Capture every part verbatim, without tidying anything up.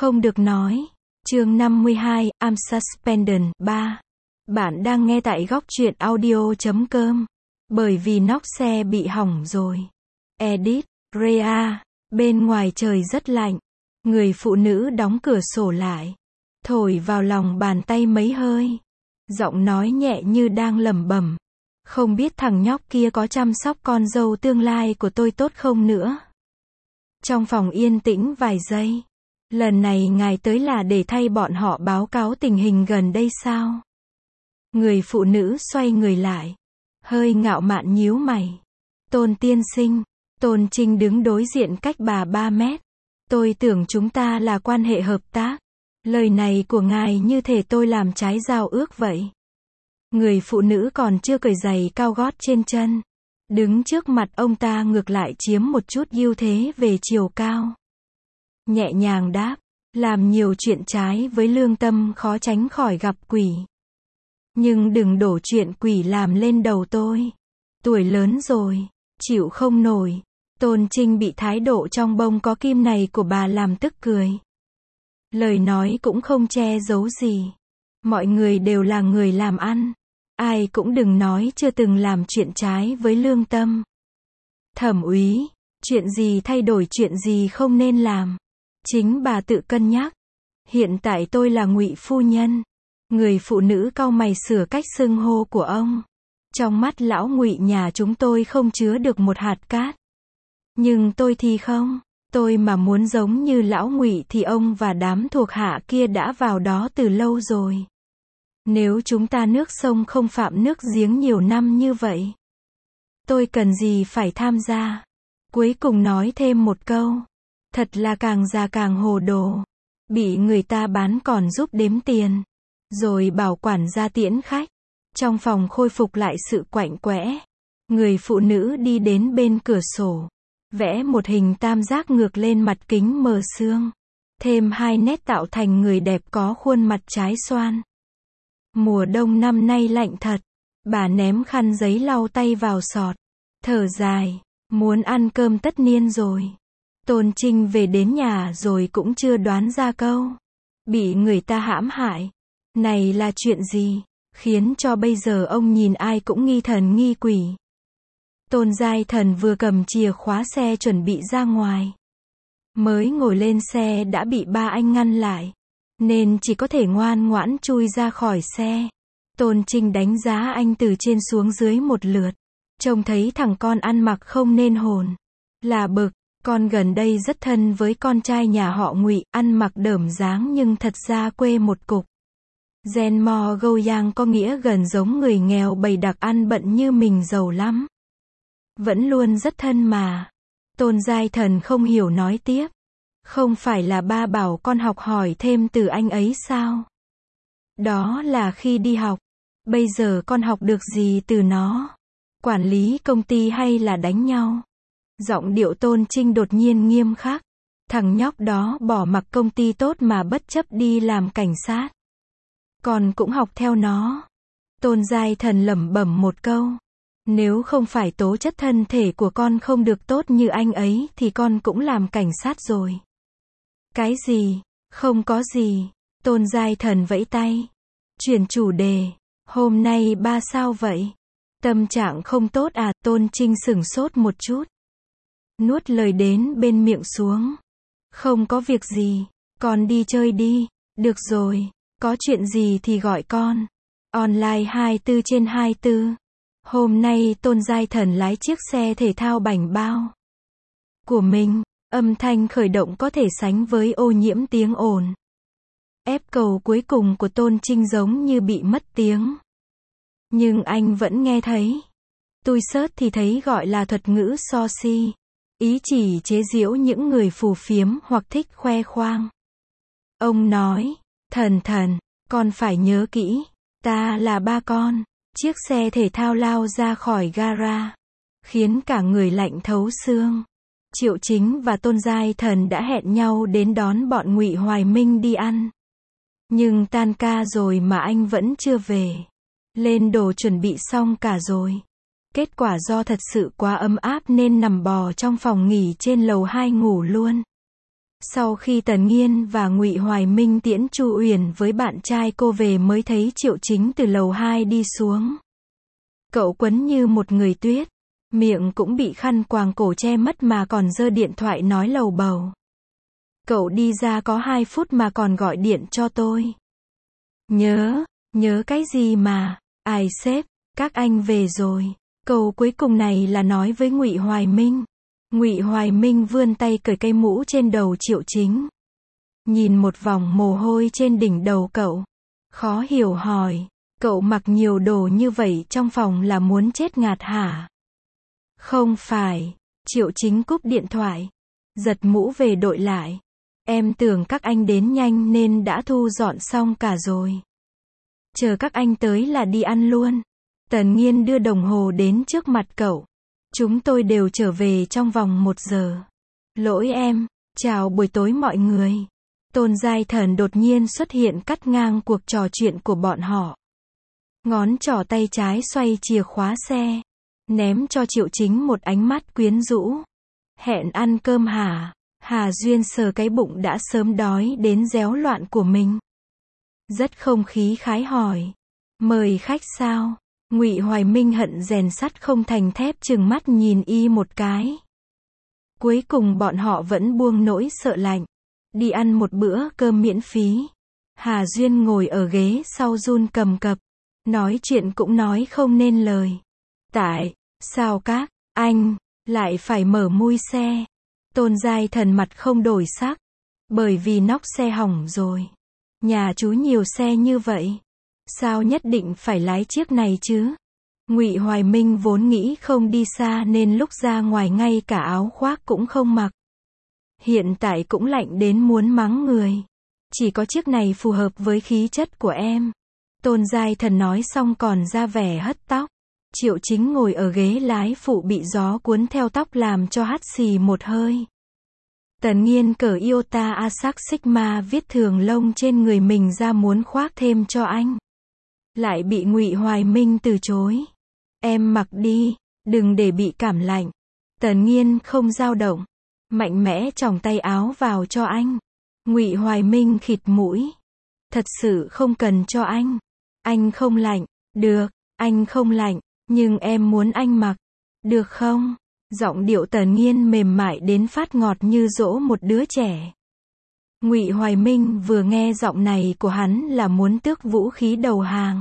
Không được nói. Chương năm mươi hai, I'm Suspended. ba. Bạn đang nghe tại góc truyện audio chấm com. Bởi vì nóc xe bị hỏng rồi. Edit, Rhea. Bên ngoài trời rất lạnh. Người phụ nữ đóng cửa sổ lại. Thổi vào lòng bàn tay mấy hơi. Giọng nói nhẹ như đang lẩm bẩm. Không biết thằng nhóc kia có chăm sóc con dâu tương lai của tôi tốt không nữa. Trong phòng yên tĩnh vài giây. Lần này ngài tới là để thay bọn họ báo cáo tình hình gần đây sao? Người phụ nữ xoay người lại. Hơi ngạo mạn nhíu mày. Tôn tiên sinh. Tôn Trinh đứng đối diện cách bà ba mét. Tôi tưởng chúng ta là quan hệ hợp tác. Lời này của ngài như thể tôi làm trái giao ước vậy. Người phụ nữ còn chưa cởi giày cao gót trên chân. Đứng trước mặt ông ta ngược lại chiếm một chút ưu thế về chiều cao. Nhẹ nhàng đáp, làm nhiều chuyện trái với lương tâm khó tránh khỏi gặp quỷ. Nhưng đừng đổ chuyện quỷ làm lên đầu tôi. Tuổi lớn rồi, chịu không nổi. Tôn Trinh bị thái độ trong bông có kim này của bà làm tức cười. Lời nói cũng không che giấu gì. Mọi người đều là người làm ăn. Ai cũng đừng nói chưa từng làm chuyện trái với lương tâm. Thẩm úy, chuyện gì thay đổi chuyện gì không nên làm. Chính bà tự cân nhắc. Hiện tại tôi là Ngụy phu nhân. Người phụ nữ cau mày sửa cách xưng hô của ông. Trong mắt lão Ngụy nhà chúng tôi không chứa được một hạt cát. Nhưng tôi thì không. Tôi mà muốn giống như lão Ngụy thì ông và đám thuộc hạ kia đã vào đó từ lâu rồi. Nếu chúng ta nước sông không phạm nước giếng nhiều năm như vậy, tôi cần gì phải tham gia. Cuối cùng nói thêm một câu. Thật là càng già càng hồ đồ. Bị người ta bán còn giúp đếm tiền. Rồi bảo quản gia tiễn khách. Trong phòng khôi phục lại sự quạnh quẽ. Người phụ nữ đi đến bên cửa sổ. Vẽ một hình tam giác ngược lên mặt kính mờ sương. Thêm hai nét tạo thành người đẹp có khuôn mặt trái xoan. Mùa đông năm nay lạnh thật. Bà ném khăn giấy lau tay vào sọt. Thở dài. Muốn ăn cơm tất niên rồi. Tôn Trinh về đến nhà rồi cũng chưa đoán ra câu. Bị người ta hãm hại. Này là chuyện gì? Khiến cho bây giờ ông nhìn ai cũng nghi thần nghi quỷ. Tôn Giai Thần vừa cầm chìa khóa xe chuẩn bị ra ngoài. Mới ngồi lên xe đã bị ba anh ngăn lại. Nên chỉ có thể ngoan ngoãn chui ra khỏi xe. Tôn Trinh đánh giá anh từ trên xuống dưới một lượt. Trông thấy thằng con ăn mặc không nên hồn. Là bực, con gần đây rất thân với con trai nhà họ Ngụy, ăn mặc đởm dáng nhưng thật ra quê một cục. Gen Mo Goyang có nghĩa gần giống người nghèo bầy đặc ăn bận như mình giàu lắm. Vẫn luôn rất thân mà. Tôn Giai Thần không hiểu nói tiếp. Không phải là ba bảo con học hỏi thêm từ anh ấy sao? Đó là khi đi học. Bây giờ con học được gì từ nó? Quản lý công ty hay là đánh nhau? Giọng điệu Tôn Trinh đột nhiên nghiêm khắc. Thằng nhóc đó bỏ mặc công ty tốt mà bất chấp đi làm cảnh sát. Con cũng học theo nó. Tôn Giai Thần lẩm bẩm một câu. Nếu không phải tố chất thân thể của con không được tốt như anh ấy thì con cũng làm cảnh sát rồi. Cái gì? Không có gì. Tôn Giai Thần vẫy tay. Chuyển chủ đề. Hôm nay ba sao vậy? Tâm trạng không tốt à? Tôn Trinh sửng sốt một chút. Nuốt lời đến bên miệng xuống. Không có việc gì. Con đi chơi đi. Được rồi. Có chuyện gì thì gọi con. Online hai mươi tư trên hai mươi tư. Hôm nay Tôn Giai Thần lái chiếc xe thể thao bảnh bao của mình. Âm thanh khởi động có thể sánh với ô nhiễm tiếng ồn. Ép cầu cuối cùng của Tôn Trinh giống như bị mất tiếng. Nhưng anh vẫn nghe thấy. Tôi search thì thấy gọi là thuật ngữ so si. Ý chỉ chế giễu những người phù phiếm hoặc thích khoe khoang. Ông nói, Thần Thần, con phải nhớ kỹ. Ta là ba con. Chiếc xe thể thao lao ra khỏi gara. Khiến cả người lạnh thấu xương. Triệu Chính và Tôn Giai Thần đã hẹn nhau đến đón bọn Ngụy Hoài Minh đi ăn. Nhưng tan ca rồi mà anh vẫn chưa về. Lên đồ chuẩn bị xong cả rồi. Kết quả do thật sự quá ấm áp nên nằm bò trong phòng nghỉ trên lầu hai ngủ luôn. Sau khi Tần Nghiên và Ngụy Hoài Minh tiễn Chu Uyển với bạn trai cô về mới thấy Triệu Chính từ lầu hai đi xuống. Cậu quấn như một người tuyết, miệng cũng bị khăn quàng cổ che mất mà còn giơ điện thoại nói lầu bầu. Cậu đi ra có hai phút mà còn gọi điện cho tôi. Nhớ, nhớ cái gì mà, ai sếp, các anh về rồi. Câu cuối cùng này là nói với Ngụy Hoài Minh. Ngụy Hoài Minh vươn tay cởi cây mũ trên đầu Triệu Chính. Nhìn một vòng mồ hôi trên đỉnh đầu cậu. Khó hiểu hỏi, cậu mặc nhiều đồ như vậy trong phòng là muốn chết ngạt hả? Không phải, Triệu Chính cúp điện thoại. Giật mũ về đội lại. Em tưởng các anh đến nhanh nên đã thu dọn xong cả rồi. Chờ các anh tới là đi ăn luôn. Tần Nghiên đưa đồng hồ đến trước mặt cậu. Chúng tôi đều trở về trong vòng một giờ. Lỗi em, chào buổi tối mọi người. Tôn Giai Thần đột nhiên xuất hiện cắt ngang cuộc trò chuyện của bọn họ. Ngón trỏ tay trái xoay chìa khóa xe. Ném cho Triệu Chính một ánh mắt quyến rũ. Hẹn ăn cơm hả? Hà Duyên sờ cái bụng đã sớm đói đến réo loạn của mình. Rất không khí khái hỏi. Mời khách sao? Ngụy Hoài Minh hận rèn sắt không thành thép trừng mắt nhìn y một cái. Cuối cùng bọn họ vẫn buông nỗi sợ lạnh. Đi ăn một bữa cơm miễn phí. Hà Duyên ngồi ở ghế sau run cầm cập. Nói chuyện cũng nói không nên lời. Tại sao các anh lại phải mở mui xe? Tôn Giai Thần mặt không đổi sắc. Bởi vì nóc xe hỏng rồi. Nhà chú nhiều xe như vậy. Sao nhất định phải lái chiếc này chứ? Ngụy Hoài Minh vốn nghĩ không đi xa nên lúc ra ngoài ngay cả áo khoác cũng không mặc. Hiện tại cũng lạnh đến muốn mắng người. Chỉ có chiếc này phù hợp với khí chất của em. Tôn Giai Thần nói xong còn ra vẻ hất tóc. Triệu Chính ngồi ở ghế lái phụ bị gió cuốn theo tóc làm cho hắt xì một hơi. Tần Nghiên cởi Iota Asac Sigma viết thường lông trên người mình ra muốn khoác thêm cho anh. Lại bị Ngụy Hoài Minh từ chối. Em mặc đi, đừng để bị cảm lạnh. Tần Nghiên không dao động, mạnh mẽ chòng tay áo vào cho anh. Ngụy Hoài Minh khịt mũi. Thật sự không cần cho anh. Anh không lạnh. Được, anh không lạnh, nhưng em muốn anh mặc. Được không? Giọng điệu Tần Nghiên mềm mại đến phát ngọt như dỗ một đứa trẻ. Ngụy Hoài Minh vừa nghe giọng này của hắn là muốn tước vũ khí đầu hàng.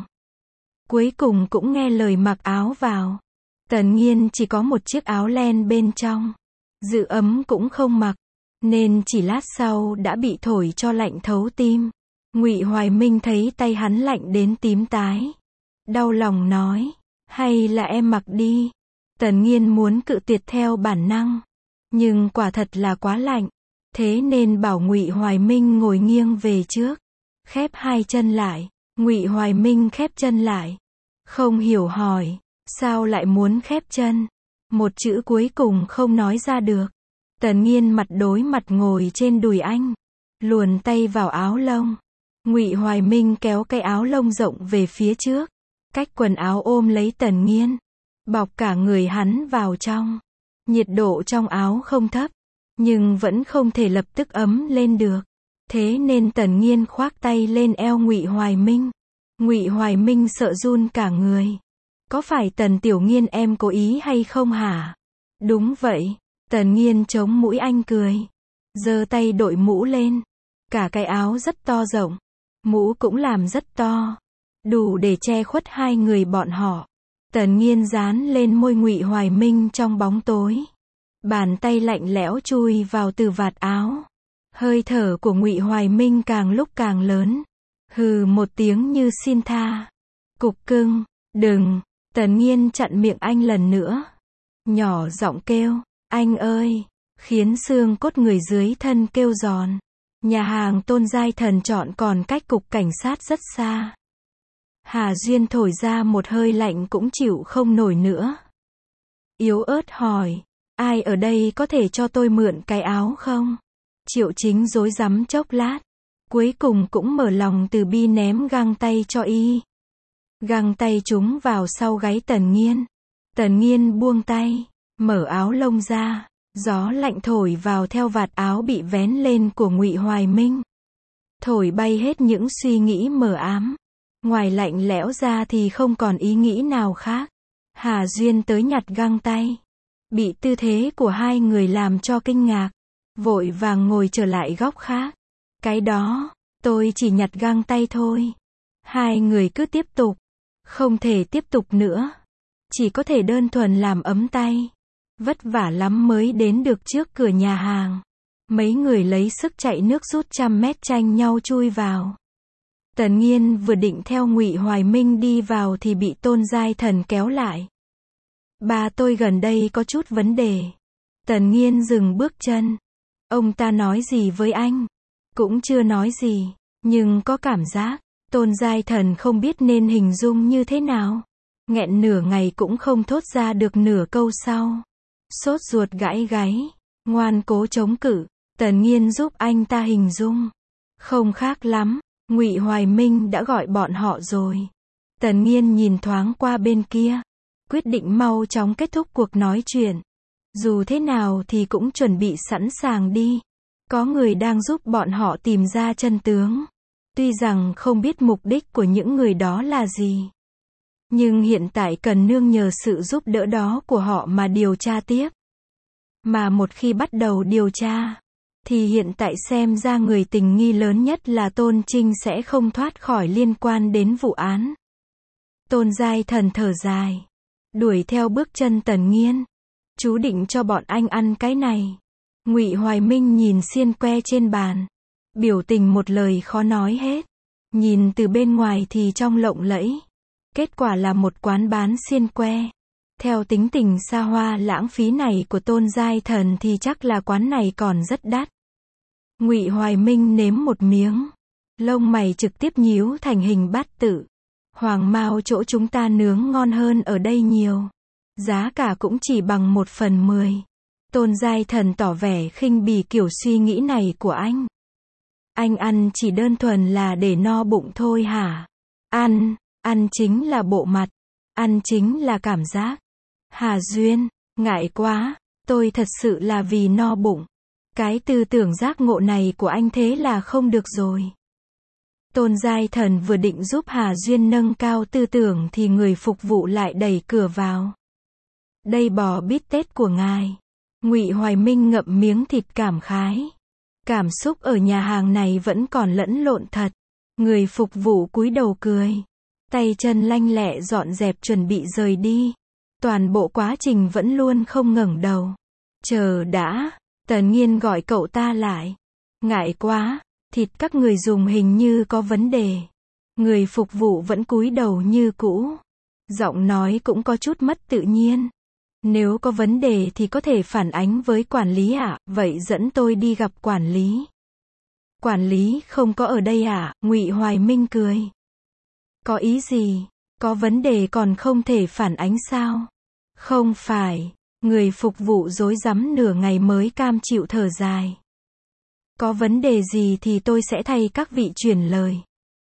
Cuối cùng cũng nghe lời mặc áo vào. Tần Nghiên chỉ có một chiếc áo len bên trong. Giữ ấm cũng không mặc. Nên chỉ lát sau đã bị thổi cho lạnh thấu tim. Ngụy Hoài Minh thấy tay hắn lạnh đến tím tái. Đau lòng nói. Hay là em mặc đi. Tần Nghiên muốn cự tuyệt theo bản năng. Nhưng quả thật là quá lạnh. Thế nên bảo Ngụy Hoài Minh ngồi nghiêng về trước. Khép hai chân lại. Ngụy Hoài Minh khép chân lại. Không hiểu hỏi. Sao lại muốn khép chân? Một chữ cuối cùng không nói ra được. Tần Nghiên mặt đối mặt ngồi trên đùi anh. Luồn tay vào áo lông. Ngụy Hoài Minh kéo cái áo lông rộng về phía trước. Cách quần áo ôm lấy Tần Nghiên. Bọc cả người hắn vào trong. Nhiệt độ trong áo không thấp. Nhưng vẫn không thể lập tức ấm lên được. Thế nên Tần Nghiên khoác tay lên eo Ngụy Hoài Minh. Ngụy Hoài Minh sợ run cả người. Có phải Tần Tiểu Nghiên em cố ý hay không hả? Đúng vậy. Tần Nghiên chống mũi anh cười. Giơ tay đội mũ lên. Cả cái áo rất to rộng. Mũ cũng làm rất to. Đủ để che khuất hai người bọn họ. Tần Nghiên dán lên môi Ngụy Hoài Minh trong bóng tối. Bàn tay lạnh lẽo chui vào từ vạt áo. Hơi thở của Ngụy Hoài Minh càng lúc càng lớn. Hừ một tiếng như xin tha. Cục cưng, đừng. Tần Nghiên chặn miệng anh lần nữa. Nhỏ giọng kêu, anh ơi. Khiến xương cốt người dưới thân kêu giòn. Nhà hàng Tôn Giai Thần chọn còn cách cục cảnh sát rất xa. Hà Duyên thổi ra một hơi lạnh cũng chịu không nổi nữa. Yếu ớt hỏi, ai ở đây có thể cho tôi mượn cái áo không? Triệu Chính rối rắm chốc lát. Cuối cùng cũng mở lòng từ bi ném găng tay cho y. Găng tay trúng vào sau gáy Tần Nghiên. Tần Nghiên buông tay, mở áo lông ra. Gió lạnh thổi vào theo vạt áo bị vén lên của Ngụy Hoài Minh. Thổi bay hết những suy nghĩ mờ ám. Ngoài lạnh lẽo ra thì không còn ý nghĩ nào khác. Hà Duyên tới nhặt găng tay. Bị tư thế của hai người làm cho kinh ngạc. Vội vàng ngồi trở lại góc khác. Cái đó, tôi chỉ nhặt găng tay thôi. Hai người cứ tiếp tục. Không thể tiếp tục nữa. Chỉ có thể đơn thuần làm ấm tay. Vất vả lắm mới đến được trước cửa nhà hàng. Mấy người lấy sức chạy nước rút trăm mét tranh nhau chui vào. Tần Nghiên vừa định theo Ngụy Hoài Minh đi vào thì bị Tôn Giai Thần kéo lại. Ba tôi gần đây có chút vấn đề. Tần Nghiên dừng bước chân. Ông ta nói gì với anh? Cũng chưa nói gì, nhưng có cảm giác. Tôn Giai Thần không biết nên hình dung như thế nào. Nghẹn nửa ngày cũng không thốt ra được nửa câu sau. Sốt ruột gãi gáy. Ngoan cố chống cự. Tần Nghiên giúp anh ta hình dung. Không khác lắm. Ngụy Hoài Minh đã gọi bọn họ rồi. Tần Nghiên nhìn thoáng qua bên kia. Quyết định mau chóng kết thúc cuộc nói chuyện. Dù thế nào thì cũng chuẩn bị sẵn sàng đi. Có người đang giúp bọn họ tìm ra chân tướng. Tuy rằng không biết mục đích của những người đó là gì. Nhưng hiện tại cần nương nhờ sự giúp đỡ đó của họ mà điều tra tiếp. Mà một khi bắt đầu điều tra, thì hiện tại xem ra người tình nghi lớn nhất là Tôn Trinh sẽ không thoát khỏi liên quan đến vụ án. Tôn Giai Thần thở dài. Đuổi theo bước chân Tần Nghiên. Chú định cho bọn anh ăn cái này. Ngụy Hoài Minh nhìn xiên que trên bàn. Biểu tình một lời khó nói hết. Nhìn từ bên ngoài thì trông lộng lẫy. Kết quả là một quán bán xiên que. Theo tính tình xa hoa lãng phí này của Tôn Giai Thần thì chắc là quán này còn rất đắt. Ngụy Hoài Minh nếm một miếng. Lông mày trực tiếp nhíu thành hình bát tự. Hoàng Mao chỗ chúng ta nướng ngon hơn ở đây nhiều. Giá cả cũng chỉ bằng một phần mười. Tôn Giai Thần tỏ vẻ khinh bỉ kiểu suy nghĩ này của anh. Anh ăn chỉ đơn thuần là để no bụng thôi hả? Ăn, ăn chính là bộ mặt. Ăn chính là cảm giác. Hà Duyên, ngại quá, tôi thật sự là vì no bụng. Cái tư tưởng giác ngộ này của anh thế là không được rồi. Tôn Giai Thần vừa định giúp Hà Duyên nâng cao tư tưởng thì người phục vụ lại đẩy cửa vào. Đây bò bít tết của ngài. Ngụy Hoài Minh ngậm miếng thịt cảm khái. Cảm xúc ở nhà hàng này vẫn còn lẫn lộn thật. Người phục vụ cúi đầu cười. Tay chân lanh lẹ dọn dẹp chuẩn bị rời đi. Toàn bộ quá trình vẫn luôn không ngẩng đầu. Chờ đã. Tần Nghiên gọi cậu ta lại. Ngại quá. Thịt các người dùng hình như có vấn đề. Người phục vụ vẫn cúi đầu như cũ. Giọng nói cũng có chút mất tự nhiên. Nếu có vấn đề thì có thể phản ánh với quản lý ạ, à? Vậy dẫn tôi đi gặp quản lý. Quản lý không có ở đây ạ, à? Ngụy Hoài Minh cười. Có ý gì? Có vấn đề còn không thể phản ánh sao? Không phải. Người phục vụ rối rắm nửa ngày mới cam chịu thở dài. Có vấn đề gì thì tôi sẽ thay các vị chuyển lời.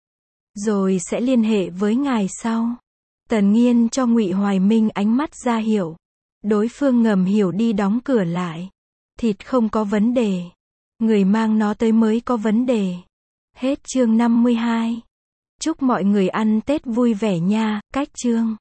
Rồi sẽ liên hệ với ngài sau. Tần Nghiên cho Ngụy Hoài Minh ánh mắt ra hiệu. Đối phương ngầm hiểu đi đóng cửa lại. Thịt không có vấn đề. Người mang nó tới mới có vấn đề. Hết chương năm mươi hai. Chúc mọi người ăn Tết vui vẻ nha, cách chương.